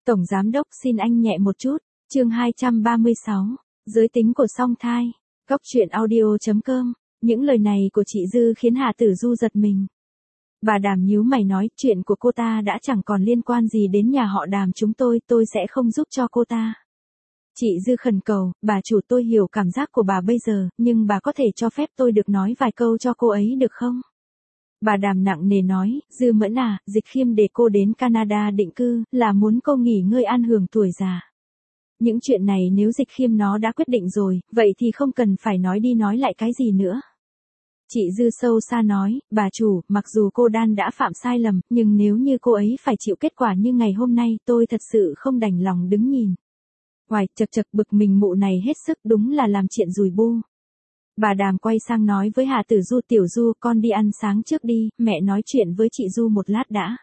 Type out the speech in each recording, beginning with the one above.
Tổng giám đốc xin anh nhẹ một chút. Chương 236. Giới tính của song thai. Góc truyện audio.com. Những lời này của chị Dư khiến Hà Tử Du giật mình. Bà Đàm nhíu mày nói, chuyện của cô ta đã chẳng còn liên quan gì đến nhà họ Đàm chúng tôi sẽ không giúp cho cô ta. Chị Dư khẩn cầu, bà chủ, tôi hiểu cảm giác của bà bây giờ, nhưng bà có thể cho phép tôi được nói vài câu cho cô ấy được không? Bà Đàm nặng nề nói, Dư Mẫn à, Dịch Khiêm để cô đến Canada định cư, là muốn cô nghỉ ngơi an hưởng tuổi già. Những chuyện này nếu Dịch Khiêm nó đã quyết định rồi, vậy thì không cần phải nói đi nói lại cái gì nữa. Chị Dư sâu xa nói, bà chủ, mặc dù cô Đan đã phạm sai lầm, nhưng nếu như cô ấy phải chịu kết quả như ngày hôm nay, tôi thật sự không đành lòng đứng nhìn. Hoài, chật bực mình mụ này hết sức, đúng là làm chuyện rùi bu. Bà Đàm quay sang nói với Hà Tử Du, Tiểu Du, con đi ăn sáng trước đi, mẹ nói chuyện với chị Du một lát đã.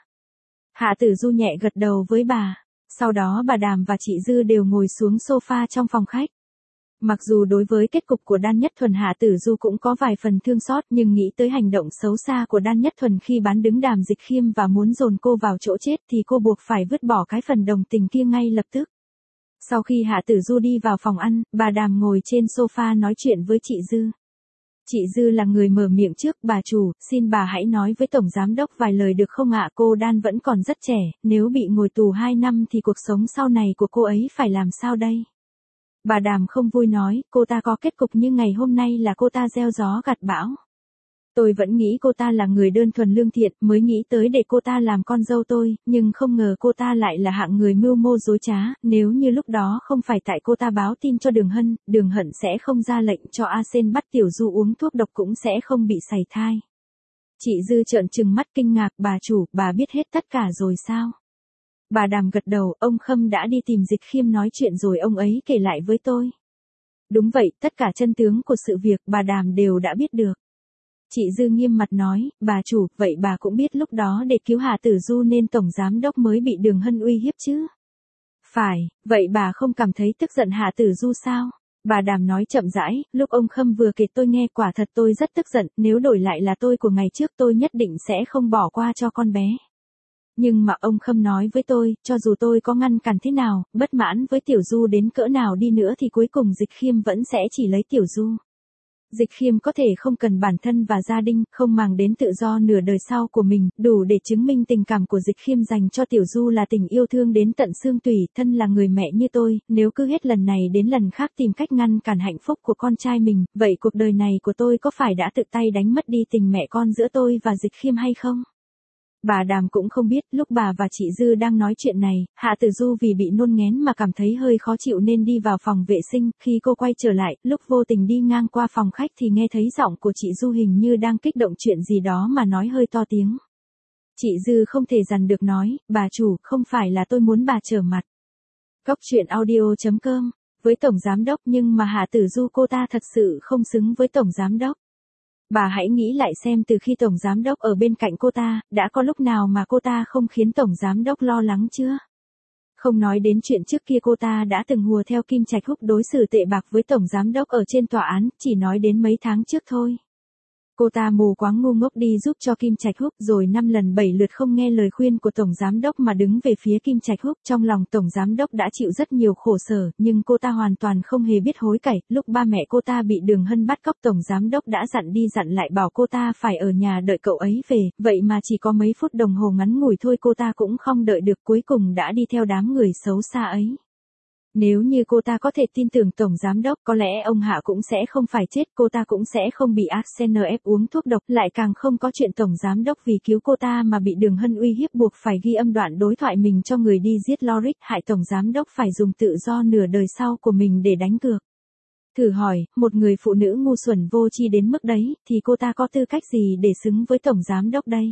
Hà Tử Du nhẹ gật đầu với bà. Sau đó bà Đàm và chị Dư đều ngồi xuống sofa trong phòng khách. Mặc dù đối với kết cục của Đan Nhất Thuần Hà Tử Du cũng có vài phần thương xót, nhưng nghĩ tới hành động xấu xa của Đan Nhất Thuần khi bán đứng Đàm Dịch Khiêm và muốn dồn cô vào chỗ chết thì cô buộc phải vứt bỏ cái phần đồng tình kia ngay lập tức. Sau khi Hạ Tử Du đi vào phòng ăn, bà Đàm ngồi trên sofa nói chuyện với chị Dư. Chị Dư là người mở miệng trước, bà chủ, xin bà hãy nói với Tổng Giám Đốc vài lời được không ạ? Cô Đan vẫn còn rất trẻ, nếu bị ngồi tù 2 năm thì cuộc sống sau này của cô ấy phải làm sao đây? Bà Đàm không vui nói, cô ta có kết cục như ngày hôm nay là cô ta gieo gió gặt bão. Tôi vẫn nghĩ cô ta là người đơn thuần lương thiện, mới nghĩ tới để cô ta làm con dâu tôi, nhưng không ngờ cô ta lại là hạng người mưu mô dối trá, nếu như lúc đó không phải tại cô ta báo tin cho Đường Hận sẽ không ra lệnh cho A Sen bắt Tiểu Du uống thuốc độc, cũng sẽ không bị sảy thai. Chị Dư trợn trừng mắt kinh ngạc, bà chủ, bà biết hết tất cả rồi sao? Bà Đàm gật đầu, ông Khâm đã đi tìm Dịch Khiêm nói chuyện rồi ông ấy kể lại với tôi. Đúng vậy, tất cả chân tướng của sự việc bà Đàm đều đã biết được. Chị Dư nghiêm mặt nói, bà chủ, vậy bà cũng biết lúc đó để cứu Hà Tử Du nên Tổng Giám Đốc mới bị Đường Hân uy hiếp chứ? Phải, vậy bà không cảm thấy tức giận Hà Tử Du sao? Bà Đàm nói chậm rãi, lúc ông Khâm vừa kể tôi nghe quả thật tôi rất tức giận, nếu đổi lại là tôi của ngày trước tôi nhất định sẽ không bỏ qua cho con bé. Nhưng mà ông Khâm nói với tôi, cho dù tôi có ngăn cản thế nào, bất mãn với Tiểu Du đến cỡ nào đi nữa thì cuối cùng Dịch Khiêm vẫn sẽ chỉ lấy Tiểu Du. Dịch Khiêm có thể không cần bản thân và gia đình, không màng đến tự do nửa đời sau của mình, đủ để chứng minh tình cảm của Dịch Khiêm dành cho Tiểu Du là tình yêu thương đến tận xương tủy, thân là người mẹ như tôi, nếu cứ hết lần này đến lần khác tìm cách ngăn cản hạnh phúc của con trai mình, vậy cuộc đời này của tôi có phải đã tự tay đánh mất đi tình mẹ con giữa tôi và Dịch Khiêm hay không? Bà Đàm cũng không biết, lúc bà và chị Dư đang nói chuyện này, Hạ Tử Du vì bị nôn nghén mà cảm thấy hơi khó chịu nên đi vào phòng vệ sinh, khi cô quay trở lại, lúc vô tình đi ngang qua phòng khách thì nghe thấy giọng của chị Du hình như đang kích động chuyện gì đó mà nói hơi to tiếng. Chị Dư không thể dằn được nói, bà chủ, không phải là tôi muốn bà trở mặt. Góc truyện audio.com, với Tổng Giám Đốc nhưng mà Hạ Tử Du cô ta thật sự không xứng với Tổng Giám Đốc. Bà hãy nghĩ lại xem từ khi Tổng Giám Đốc ở bên cạnh cô ta, đã có lúc nào mà cô ta không khiến Tổng Giám Đốc lo lắng chưa? Không nói đến chuyện trước kia cô ta đã từng hùa theo Kim Trạch Húc đối xử tệ bạc với Tổng Giám Đốc ở trên tòa án, chỉ nói đến mấy tháng trước thôi. Cô ta mù quáng ngu ngốc đi giúp cho Kim Trạch Húc rồi 5 lần 7 lượt không nghe lời khuyên của Tổng Giám Đốc mà đứng về phía Kim Trạch Húc. Trong lòng Tổng Giám Đốc đã chịu rất nhiều khổ sở, nhưng cô ta hoàn toàn không hề biết hối cải. Lúc ba mẹ cô ta bị Đường Hân bắt cóc, Tổng Giám Đốc đã dặn đi dặn lại bảo cô ta phải ở nhà đợi cậu ấy về, vậy mà chỉ có mấy phút đồng hồ ngắn ngủi thôi cô ta cũng không đợi được, cuối cùng đã đi theo đám người xấu xa ấy. Nếu như cô ta có thể tin tưởng Tổng Giám Đốc, có lẽ ông Hạ cũng sẽ không phải chết, cô ta cũng sẽ không bị Arsen ép uống thuốc độc, lại càng không có chuyện Tổng Giám Đốc vì cứu cô ta mà bị Đường Hân uy hiếp buộc phải ghi âm đoạn đối thoại mình cho người đi giết Lorik, hại Tổng Giám Đốc phải dùng tự do nửa đời sau của mình để đánh cược. Thử hỏi, một người phụ nữ ngu xuẩn vô tri đến mức đấy, thì cô ta có tư cách gì để xứng với Tổng Giám Đốc đây?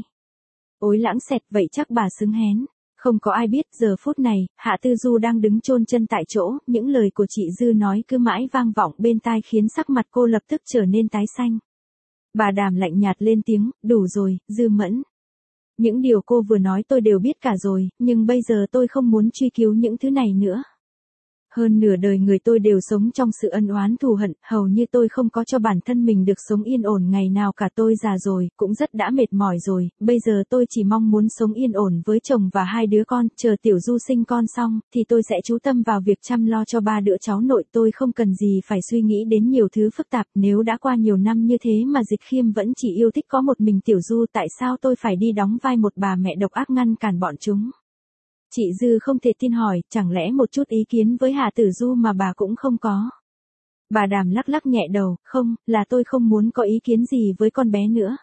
Ôi lãng xẹt, vậy chắc bà xứng hén. Không có ai biết, giờ phút này, Hạ Tử Du đang đứng chôn chân tại chỗ, những lời của chị Dư nói cứ mãi vang vọng bên tai khiến sắc mặt cô lập tức trở nên tái xanh. Bà Đàm lạnh nhạt lên tiếng, đủ rồi, Dư Mẫn. Những điều cô vừa nói tôi đều biết cả rồi, nhưng bây giờ tôi không muốn truy cứu những thứ này nữa. Hơn nửa đời người tôi đều sống trong sự ân oán thù hận, hầu như tôi không có cho bản thân mình được sống yên ổn ngày nào cả. Tôi già rồi, cũng rất đã mệt mỏi rồi, bây giờ tôi chỉ mong muốn sống yên ổn với chồng và 2 đứa con, chờ Tiểu Du sinh con xong, thì tôi sẽ chú tâm vào việc chăm lo cho 3 đứa cháu nội. Tôi không cần gì phải suy nghĩ đến nhiều thứ phức tạp. Nếu đã qua nhiều năm như thế mà Dịch Khiêm vẫn chỉ yêu thích có một mình Tiểu Du, tại sao tôi phải đi đóng vai một bà mẹ độc ác ngăn cản bọn chúng? Chị Dư không thể tin hỏi, chẳng lẽ một chút ý kiến với Hà Tử Du mà bà cũng không có? Bà Đàm lắc lắc nhẹ đầu, không, là tôi không muốn có ý kiến gì với con bé nữa.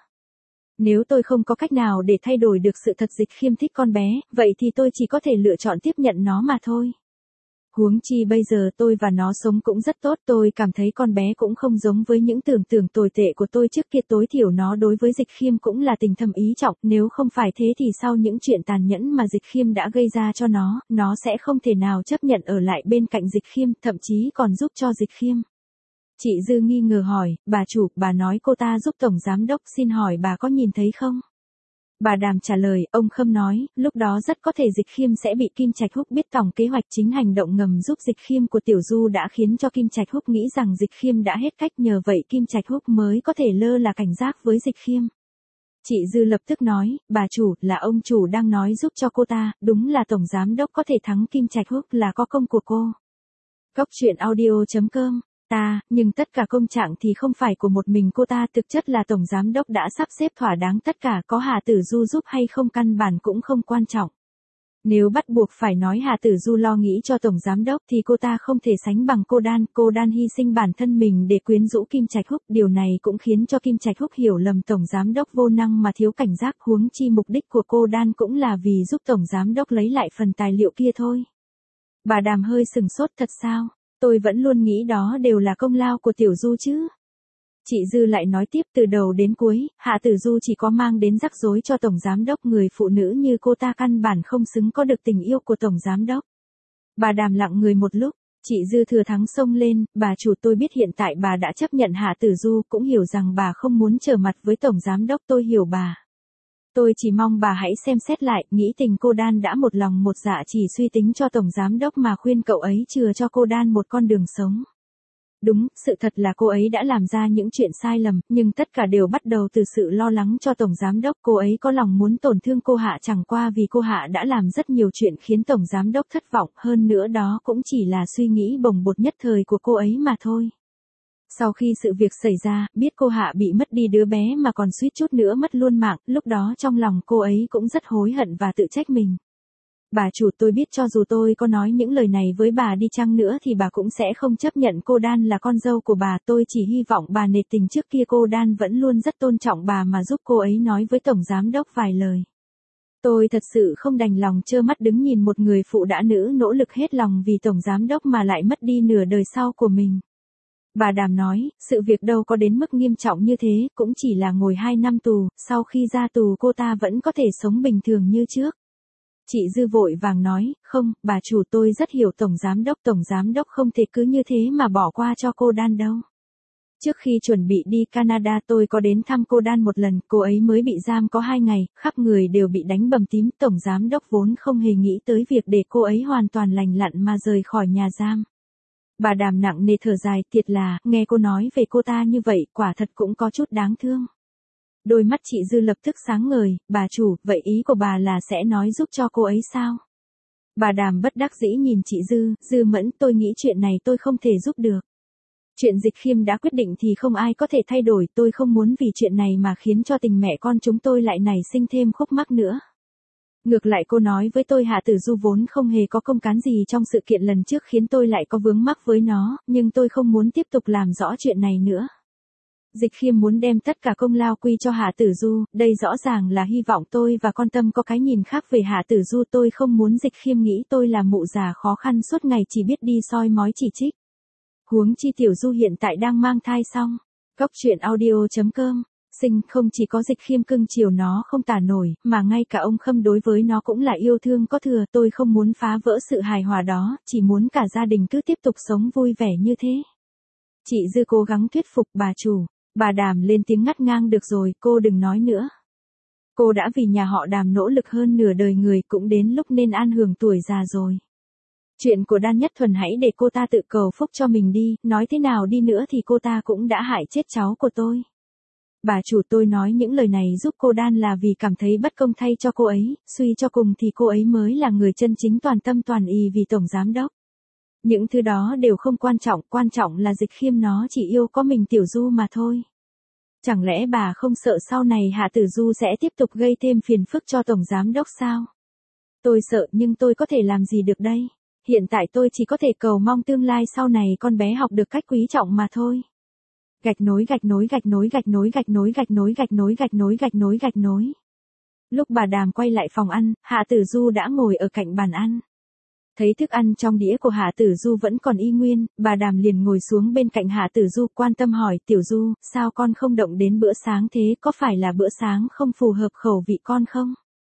Nếu tôi không có cách nào để thay đổi được sự thật Dịch Khiêm thích con bé, vậy thì tôi chỉ có thể lựa chọn tiếp nhận nó mà thôi. Huống chi bây giờ tôi và nó sống cũng rất tốt, tôi cảm thấy con bé cũng không giống với những tưởng tượng tồi tệ của tôi trước kia, tối thiểu nó đối với Dịch Khiêm cũng là tình thâm ý trọng, nếu không phải thế thì sau những chuyện tàn nhẫn mà Dịch Khiêm đã gây ra cho nó sẽ không thể nào chấp nhận ở lại bên cạnh Dịch Khiêm, thậm chí còn giúp cho Dịch Khiêm. Chị Dư nghi ngờ hỏi, bà chủ, bà nói cô ta giúp tổng giám đốc, xin hỏi bà có nhìn thấy không? Bà Đàm trả lời, ông Khâm nói, lúc đó rất có thể Dịch Khiêm sẽ bị Kim Trạch Húc biết tổng kế hoạch chính hành động ngầm giúp Dịch Khiêm của Tiểu Du đã khiến cho Kim Trạch Húc nghĩ rằng Dịch Khiêm đã hết cách, nhờ vậy Kim Trạch Húc mới có thể lơ là cảnh giác với Dịch Khiêm. Chị Dư lập tức nói, bà chủ, là ông chủ đang nói giúp cho cô ta, đúng là tổng giám đốc có thể thắng Kim Trạch Húc là có công của cô. Cốc truyện audio.com nhưng tất cả công trạng thì không phải của một mình cô ta, thực chất là tổng giám đốc đã sắp xếp thỏa đáng tất cả, có Hà Tử Du giúp hay không căn bản cũng không quan trọng. Nếu bắt buộc phải nói Hà Tử Du lo nghĩ cho tổng giám đốc thì cô ta không thể sánh bằng cô Đan hy sinh bản thân mình để quyến rũ Kim Trạch Húc, điều này cũng khiến cho Kim Trạch Húc hiểu lầm tổng giám đốc vô năng mà thiếu cảnh giác, huống chi mục đích của cô Đan cũng là vì giúp tổng giám đốc lấy lại phần tài liệu kia thôi. Bà Đàm hơi sừng sốt, thật sao? Tôi vẫn luôn nghĩ đó đều là công lao của Tiểu Du chứ. Chị Dư lại nói tiếp, từ đầu đến cuối, Hạ Tử Du chỉ có mang đến rắc rối cho tổng giám đốc, người phụ nữ như cô ta căn bản không xứng có được tình yêu của tổng giám đốc. Bà Đàm lặng người một lúc, chị Dư thừa thắng xông lên, bà chủ, tôi biết hiện tại bà đã chấp nhận Hạ Tử Du, cũng hiểu rằng bà không muốn trở mặt với tổng giám đốc, tôi hiểu bà. Tôi chỉ mong bà hãy xem xét lại, nghĩ tình cô Đan đã một lòng một dạ chỉ suy tính cho tổng giám đốc mà khuyên cậu ấy chừa cho cô Đan một con đường sống. Đúng, sự thật là cô ấy đã làm ra những chuyện sai lầm, nhưng tất cả đều bắt đầu từ sự lo lắng cho tổng giám đốc, cô ấy có lòng muốn tổn thương cô Hạ chẳng qua vì cô Hạ đã làm rất nhiều chuyện khiến tổng giám đốc thất vọng, hơn nữa đó cũng chỉ là suy nghĩ bồng bột nhất thời của cô ấy mà thôi. Sau khi sự việc xảy ra, biết cô Hạ bị mất đi đứa bé mà còn suýt chút nữa mất luôn mạng, lúc đó trong lòng cô ấy cũng rất hối hận và tự trách mình. Bà chủ, tôi biết cho dù tôi có nói những lời này với bà đi chăng nữa thì bà cũng sẽ không chấp nhận cô Đan là con dâu của bà, tôi chỉ hy vọng bà nể tình, trước kia cô Đan vẫn luôn rất tôn trọng bà mà giúp cô ấy nói với tổng giám đốc vài lời. Tôi thật sự không đành lòng trơ mắt đứng nhìn một người phụ đã nữ nỗ lực hết lòng vì tổng giám đốc mà lại mất đi nửa đời sau của mình. Bà Đàm nói, sự việc đâu có đến mức nghiêm trọng như thế, cũng chỉ là ngồi 2 năm tù, sau khi ra tù cô ta vẫn có thể sống bình thường như trước. Chị Dư vội vàng nói, không, bà chủ, tôi rất hiểu tổng giám đốc không thể cứ như thế mà bỏ qua cho cô Đan đâu. Trước khi chuẩn bị đi Canada tôi có đến thăm cô Đan một lần, cô ấy mới bị giam có 2 ngày, khắp người đều bị đánh bầm tím, tổng giám đốc vốn không hề nghĩ tới việc để cô ấy hoàn toàn lành lặn mà rời khỏi nhà giam. Bà Đàm nặng nề thở dài, thiệt là, nghe cô nói về cô ta như vậy, quả thật cũng có chút đáng thương. Đôi mắt chị Dư lập tức sáng ngời, bà chủ, vậy ý của bà là sẽ nói giúp cho cô ấy sao? Bà Đàm bất đắc dĩ nhìn chị Dư Mẫn, tôi nghĩ chuyện này tôi không thể giúp được. Chuyện Dịch Khiêm đã quyết định thì không ai có thể thay đổi, tôi không muốn vì chuyện này mà khiến cho tình mẹ con chúng tôi lại nảy sinh thêm khúc mắc nữa. Ngược lại cô nói với tôi Hạ Tử Du vốn không hề có công cán gì trong sự kiện lần trước khiến tôi lại có vướng mắc với nó, nhưng tôi không muốn tiếp tục làm rõ chuyện này nữa. Dịch Khiêm muốn đem tất cả công lao quy cho Hạ Tử Du, đây rõ ràng là hy vọng tôi và con Tâm có cái nhìn khác về Hạ Tử Du, tôi không muốn Dịch Khiêm nghĩ tôi là mụ già khó khăn suốt ngày chỉ biết đi soi mói chỉ trích. Huống chi Tiểu Du hiện tại đang mang thai xong. Cốc truyện audio.com Sinh không chỉ có Dịch Khiêm cưng chiều nó không tả nổi, mà ngay cả ông Khâm đối với nó cũng là yêu thương có thừa, tôi không muốn phá vỡ sự hài hòa đó, chỉ muốn cả gia đình cứ tiếp tục sống vui vẻ như thế. Chị Dư cố gắng thuyết phục bà chủ, bà Đàm lên tiếng ngắt ngang, được rồi, cô đừng nói nữa. Cô đã vì nhà họ Đàm nỗ lực hơn nửa đời người, cũng đến lúc nên an hưởng tuổi già rồi. Chuyện của Đan Nhất Thuần hãy để cô ta tự cầu phúc cho mình đi, nói thế nào đi nữa thì cô ta cũng đã hại chết cháu của tôi. Bà chủ, tôi nói những lời này giúp cô Đan là vì cảm thấy bất công thay cho cô ấy, suy cho cùng thì cô ấy mới là người chân chính toàn tâm toàn ý vì tổng giám đốc. Những thứ đó đều không quan trọng là Dịch Khiêm nó chỉ yêu có mình Tiểu Du mà thôi. Chẳng lẽ bà không sợ sau này Hạ Tử Du sẽ tiếp tục gây thêm phiền phức cho tổng giám đốc sao? Tôi sợ nhưng tôi có thể làm gì được đây? Hiện tại tôi chỉ có thể cầu mong tương lai sau này con bé học được cách quý trọng mà thôi. Gạch nối. Lúc bà Đàm quay lại phòng ăn, Hạ Tử Du đã ngồi ở cạnh bàn ăn. Thấy thức ăn trong đĩa của Hạ Tử Du vẫn còn y nguyên, bà Đàm liền ngồi xuống bên cạnh Hạ Tử Du quan tâm hỏi, Tiểu Du, sao con không động đến bữa sáng thế, có phải là bữa sáng không phù hợp khẩu vị con không?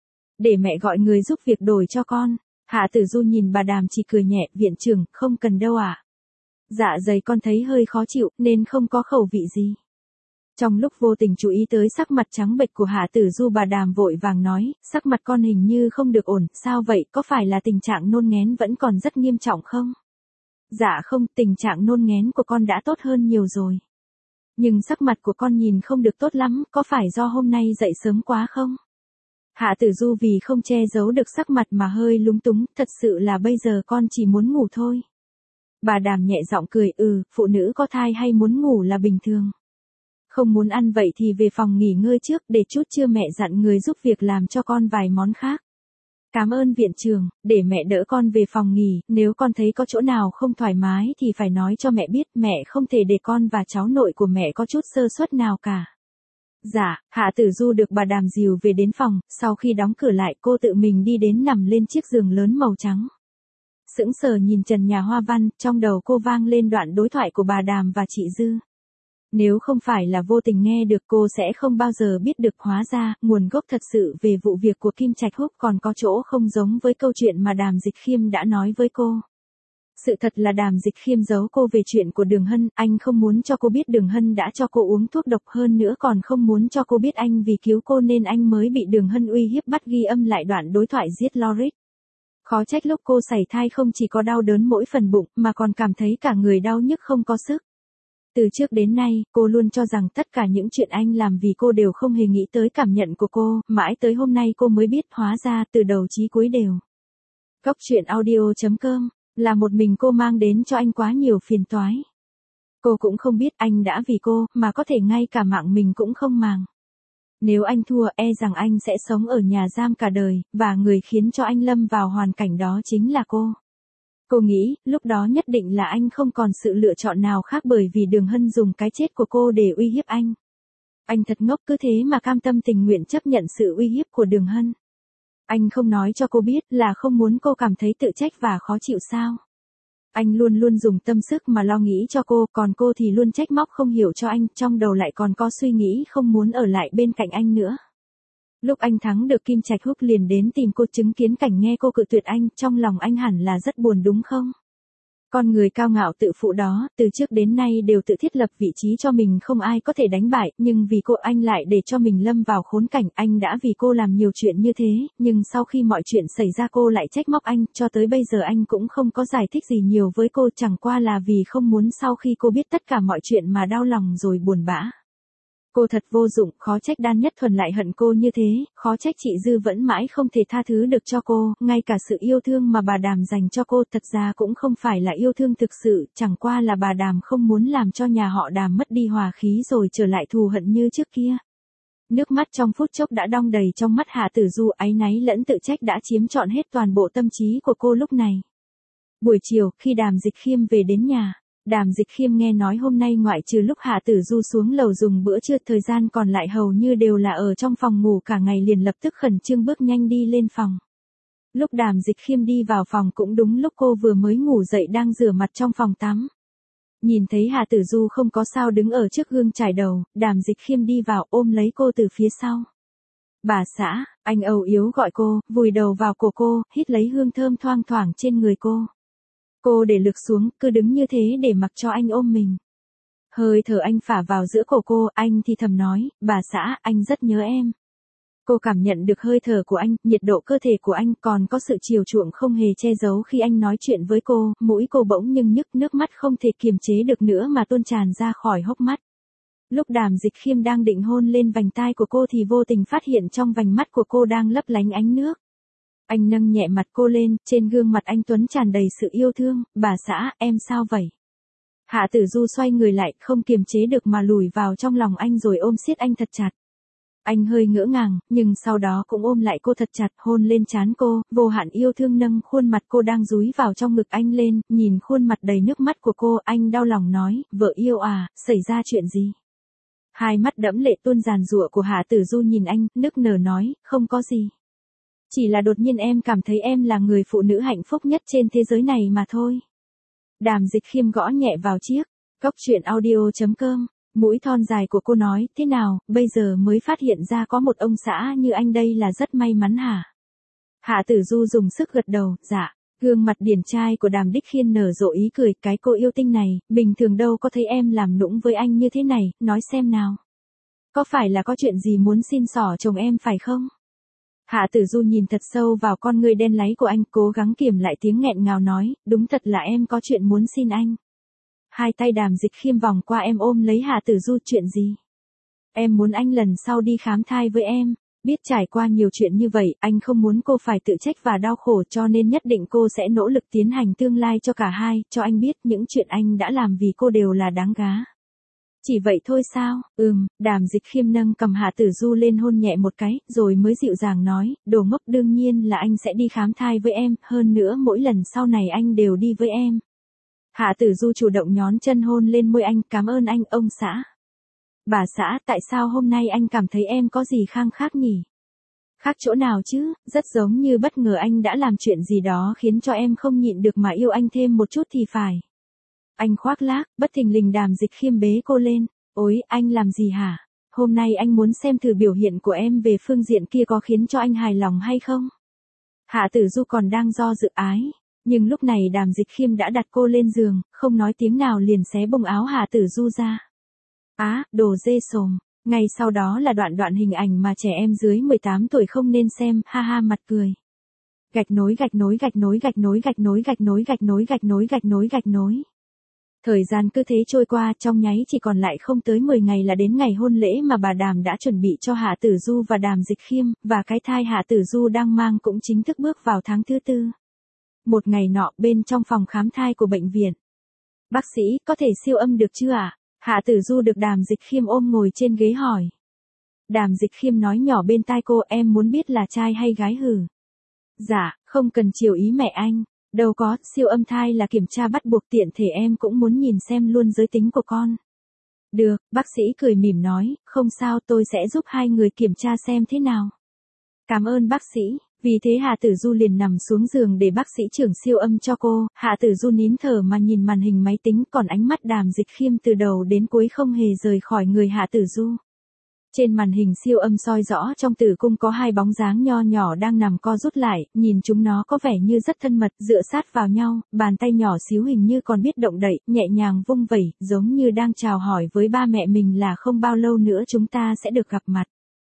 Để mẹ gọi người giúp việc đổi cho con. Hạ Tử Du nhìn bà Đàm chỉ cười nhẹ, viện trưởng, không cần đâu ạ. Dạ dày con thấy hơi khó chịu, nên không có khẩu vị gì. Trong lúc vô tình chú ý tới sắc mặt trắng bệch của Hạ Tử Du, bà Đàm vội vàng nói, sắc mặt con hình như không được ổn, sao vậy, có phải là tình trạng nôn nghén vẫn còn rất nghiêm trọng không? Dạ không, tình trạng nôn nghén của con đã tốt hơn nhiều rồi. Nhưng sắc mặt của con nhìn không được tốt lắm, có phải do hôm nay dậy sớm quá không? Hạ Tử Du vì không che giấu được sắc mặt mà hơi lúng túng, thật sự là bây giờ con chỉ muốn ngủ thôi. Bà Đàm nhẹ giọng cười, phụ nữ có thai hay muốn ngủ là bình thường. Không muốn ăn vậy thì về phòng nghỉ ngơi trước, để chút trưa mẹ dặn người giúp việc làm cho con vài món khác. Cảm ơn viện trưởng, để mẹ đỡ con về phòng nghỉ, nếu con thấy có chỗ nào không thoải mái thì phải nói cho mẹ biết, mẹ không thể để con và cháu nội của mẹ có chút sơ suất nào cả. Dạ, Hạ Tử Du được bà Đàm dìu về đến phòng, sau khi đóng cửa lại cô tự mình đi đến nằm lên chiếc giường lớn màu trắng. Sững sờ nhìn trần nhà hoa văn, trong đầu cô vang lên đoạn đối thoại của bà Đàm và chị Dư. Nếu không phải là vô tình nghe được cô sẽ không bao giờ biết được, hóa ra, nguồn gốc thật sự về vụ việc của Kim Trạch Húc còn có chỗ không giống với câu chuyện mà Đàm Dịch Khiêm đã nói với cô. Sự thật là Đàm Dịch Khiêm giấu cô về chuyện của Đường Hân, anh không muốn cho cô biết Đường Hân đã cho cô uống thuốc độc, hơn nữa còn không muốn cho cô biết anh vì cứu cô nên anh mới bị Đường Hân uy hiếp bắt ghi âm lại đoạn đối thoại giết Loris. Khó trách lúc cô sảy thai không chỉ có đau đớn mỗi phần bụng mà còn cảm thấy cả người đau nhức không có sức. Từ trước đến nay, cô luôn cho rằng tất cả những chuyện anh làm vì cô đều không hề nghĩ tới cảm nhận của cô, mãi tới hôm nay cô mới biết hóa ra từ đầu chí cuối đều. Góc truyện audio.com là một mình cô mang đến cho anh quá nhiều phiền toái. Cô cũng không biết anh đã vì cô mà có thể ngay cả mạng mình cũng không màng. Nếu anh thua e rằng anh sẽ sống ở nhà giam cả đời, và người khiến cho anh lâm vào hoàn cảnh đó chính là cô. Cô nghĩ, lúc đó nhất định là anh không còn sự lựa chọn nào khác bởi vì Đường Hân dùng cái chết của cô để uy hiếp anh. Anh thật ngốc, cứ thế mà cam tâm tình nguyện chấp nhận sự uy hiếp của Đường Hân. Anh không nói cho cô biết là không muốn cô cảm thấy tự trách và khó chịu sao? Anh luôn luôn dùng tâm sức mà lo nghĩ cho cô, còn cô thì luôn trách móc không hiểu cho anh, trong đầu lại còn có suy nghĩ không muốn ở lại bên cạnh anh nữa. Lúc anh thắng được Kim Trạch Húc liền đến tìm cô, chứng kiến cảnh nghe cô cự tuyệt anh, trong lòng anh hẳn là rất buồn đúng không? Con người cao ngạo tự phụ đó, từ trước đến nay đều tự thiết lập vị trí cho mình không ai có thể đánh bại, nhưng vì cô anh lại để cho mình lâm vào khốn cảnh, anh đã vì cô làm nhiều chuyện như thế, nhưng sau khi mọi chuyện xảy ra cô lại trách móc anh, cho tới bây giờ anh cũng không có giải thích gì nhiều với cô, chẳng qua là vì không muốn sau khi cô biết tất cả mọi chuyện mà đau lòng rồi buồn bã. Cô thật vô dụng, khó trách Đan Nhất Thuần lại hận cô như thế, khó trách chị Dư vẫn mãi không thể tha thứ được cho cô, ngay cả sự yêu thương mà bà Đàm dành cho cô thật ra cũng không phải là yêu thương thực sự, chẳng qua là bà Đàm không muốn làm cho nhà họ Đàm mất đi hòa khí rồi trở lại thù hận như trước kia. Nước mắt trong phút chốc đã đong đầy trong mắt Hạ Tử Du, áy náy lẫn tự trách đã chiếm trọn hết toàn bộ tâm trí của cô lúc này. Buổi chiều, khi Đàm Dịch Khiêm về đến nhà, Đàm Dịch Khiêm nghe nói hôm nay ngoại trừ lúc Hạ Tử Du xuống lầu dùng bữa trưa, thời gian còn lại hầu như đều là ở trong phòng ngủ cả ngày, liền lập tức khẩn trương bước nhanh đi lên phòng. Lúc Đàm Dịch Khiêm đi vào phòng cũng đúng lúc cô vừa mới ngủ dậy đang rửa mặt trong phòng tắm. Nhìn thấy Hạ Tử Du không có sao đứng ở trước gương chải đầu, Đàm Dịch Khiêm đi vào ôm lấy cô từ phía sau. Bà xã, anh âu yếm gọi cô, vùi đầu vào cổ cô, hít lấy hương thơm thoang thoảng trên người cô. Cô để lực xuống, cứ đứng như thế để mặc cho anh ôm mình. Hơi thở anh phả vào giữa cổ cô, anh thì thầm nói, bà xã, anh rất nhớ em. Cô cảm nhận được hơi thở của anh, nhiệt độ cơ thể của anh, còn có sự chiều chuộng không hề che giấu khi anh nói chuyện với cô, mũi cô bỗng nhưng nhức, nước mắt không thể kiềm chế được nữa mà tuôn tràn ra khỏi hốc mắt. Lúc Đàm Dịch Khiêm đang định hôn lên vành tai của cô thì vô tình phát hiện trong vành mắt của cô đang lấp lánh ánh nước. Anh nâng nhẹ mặt cô lên, trên gương mặt anh Tuấn tràn đầy sự yêu thương. Bà xã, em sao vậy? Hạ Tử Du xoay người lại, không kiềm chế được mà lùi vào trong lòng anh rồi ôm siết anh thật chặt. Anh hơi ngỡ ngàng, nhưng sau đó cũng ôm lại cô thật chặt, hôn lên trán cô, vô hạn yêu thương nâng khuôn mặt cô đang dúi vào trong ngực anh lên, nhìn khuôn mặt đầy nước mắt của cô, anh đau lòng nói, vợ yêu à, xảy ra chuyện gì? Hai mắt đẫm lệ tuôn giàn giụa của Hạ Tử Du nhìn anh, nức nở nói, không có gì. Chỉ là đột nhiên em cảm thấy em là người phụ nữ hạnh phúc nhất trên thế giới này mà thôi. Đàm Dịch Khiêm gõ nhẹ vào chiếc cốc truyện audio.com. Mũi thon dài của cô nói, thế nào, bây giờ mới phát hiện ra có một ông xã như anh đây là rất may mắn hả? Hạ Tử Du dùng sức gật đầu, dạ. Gương mặt điển trai của Đàm Đích Khiên nở rộ ý cười, cái cô yêu tinh này, bình thường đâu có thấy em làm nũng với anh như thế này, nói xem nào. Có phải là có chuyện gì muốn xin xỏ chồng em phải không? Hạ Tử Du nhìn thật sâu vào con ngươi đen láy của anh, cố gắng kiềm lại tiếng nghẹn ngào nói, đúng thật là em có chuyện muốn xin anh. Hai tay Đàm Dịch Khiêm vòng qua em ôm lấy Hạ Tử Du, chuyện gì? Em muốn anh lần sau đi khám thai với em. Biết trải qua nhiều chuyện như vậy, anh không muốn cô phải tự trách và đau khổ, cho nên nhất định cô sẽ nỗ lực tiến hành tương lai cho cả hai, cho anh biết những chuyện anh đã làm vì cô đều là đáng giá. Chỉ vậy thôi sao? Đàm Dịch Khiêm nâng cầm Hạ Tử Du lên hôn nhẹ một cái, rồi mới dịu dàng nói, đồ ngốc, đương nhiên là anh sẽ đi khám thai với em, hơn nữa mỗi lần sau này anh đều đi với em. Hạ Tử Du chủ động nhón chân hôn lên môi anh, cảm ơn anh, ông xã. Bà xã, tại sao hôm nay anh cảm thấy em có gì khác nhỉ? Khác chỗ nào chứ, rất giống như bất ngờ anh đã làm chuyện gì đó khiến cho em không nhịn được mà yêu anh thêm một chút thì phải. Anh khoác lác, bất thình lình Đàm Dịch Khiêm bế cô lên. Ôi, anh làm gì hả? Hôm nay anh muốn xem thử biểu hiện của em về phương diện kia có khiến cho anh hài lòng hay không? Hạ Tử Du còn đang do dự ái. Nhưng lúc này Đàm Dịch Khiêm đã đặt cô lên giường, không nói tiếng nào liền xé bông áo Hạ Tử Du ra. Đồ dê sồm. Ngay sau đó là đoạn hình ảnh mà trẻ em dưới 18 tuổi không nên xem, ha ha mặt cười. Gạch nối. Thời gian cứ thế trôi qua, trong nháy chỉ còn lại không tới 10 ngày là đến ngày hôn lễ mà bà Đàm đã chuẩn bị cho Hạ Tử Du và Đàm Dịch Khiêm, và cái thai Hạ Tử Du đang mang cũng chính thức bước vào tháng thứ 4. Một ngày nọ, bên trong phòng khám thai của bệnh viện. Bác sĩ, có thể siêu âm được chưa ạ? Hạ Tử Du được Đàm Dịch Khiêm ôm ngồi trên ghế hỏi. Đàm Dịch Khiêm nói nhỏ bên tai cô, em muốn biết là trai hay gái hử? Dạ, không cần chiều ý mẹ anh. Đâu có, siêu âm thai là kiểm tra bắt buộc, tiện thể em cũng muốn nhìn xem luôn giới tính của con. Được, bác sĩ cười mỉm nói, không sao, tôi sẽ giúp hai người kiểm tra xem thế nào. Cảm ơn bác sĩ. Vì thế Hạ Tử Du liền nằm xuống giường để bác sĩ trưởng siêu âm cho cô. Hạ Tử Du nín thở mà nhìn màn hình máy tính, còn ánh mắt Đàm Dịch Khiêm từ đầu đến cuối không hề rời khỏi người Hạ Tử Du. Trên màn hình siêu âm soi rõ trong tử cung có hai bóng dáng nho nhỏ đang nằm co rút lại, nhìn chúng nó có vẻ như rất thân mật, dựa sát vào nhau, bàn tay nhỏ xíu hình như còn biết động đậy, nhẹ nhàng vung vẩy, giống như đang chào hỏi với ba mẹ mình là không bao lâu nữa chúng ta sẽ được gặp mặt.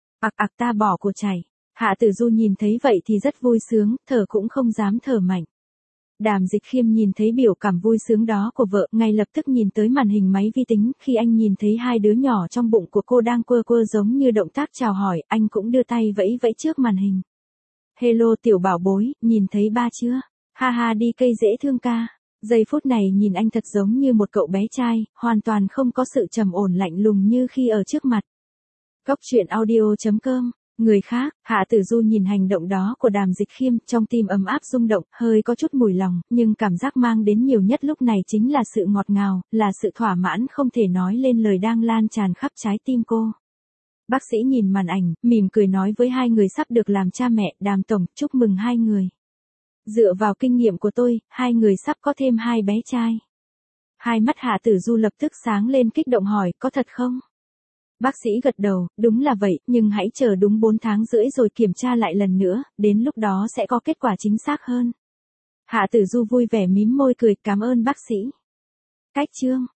Ta bỏ của chảy. Hạ Tử Du nhìn thấy vậy thì rất vui sướng, thở cũng không dám thở mạnh. Đàm Dịch Khiêm nhìn thấy biểu cảm vui sướng đó của vợ, ngay lập tức nhìn tới màn hình máy vi tính, khi anh nhìn thấy hai đứa nhỏ trong bụng của cô đang quơ giống như động tác chào hỏi, anh cũng đưa tay vẫy vẫy trước màn hình. Hello tiểu bảo bối, nhìn thấy ba chưa? Ha ha đi cây dễ thương ca. Giây phút này nhìn anh thật giống như một cậu bé trai, hoàn toàn không có sự trầm ổn lạnh lùng như khi ở trước mặt. Cốc truyện audio.com. Người khác, Hạ Tử Du nhìn hành động đó của Đàm Dịch Khiêm, trong tim ấm áp rung động, hơi có chút mùi lòng, nhưng cảm giác mang đến nhiều nhất lúc này chính là sự ngọt ngào, là sự thỏa mãn không thể nói lên lời đang lan tràn khắp trái tim cô. Bác sĩ nhìn màn ảnh, mỉm cười nói với hai người sắp được làm cha mẹ, Đàm tổng, chúc mừng hai người. Dựa vào kinh nghiệm của tôi, hai người sắp có thêm hai bé trai. Hai mắt Hạ Tử Du lập tức sáng lên kích động hỏi, có thật không? Bác sĩ gật đầu, đúng là vậy, nhưng hãy chờ đúng 4 tháng rưỡi rồi kiểm tra lại lần nữa, đến lúc đó sẽ có kết quả chính xác hơn. Hạ Tử Du vui vẻ mím môi cười, cảm ơn bác sĩ. Cách chương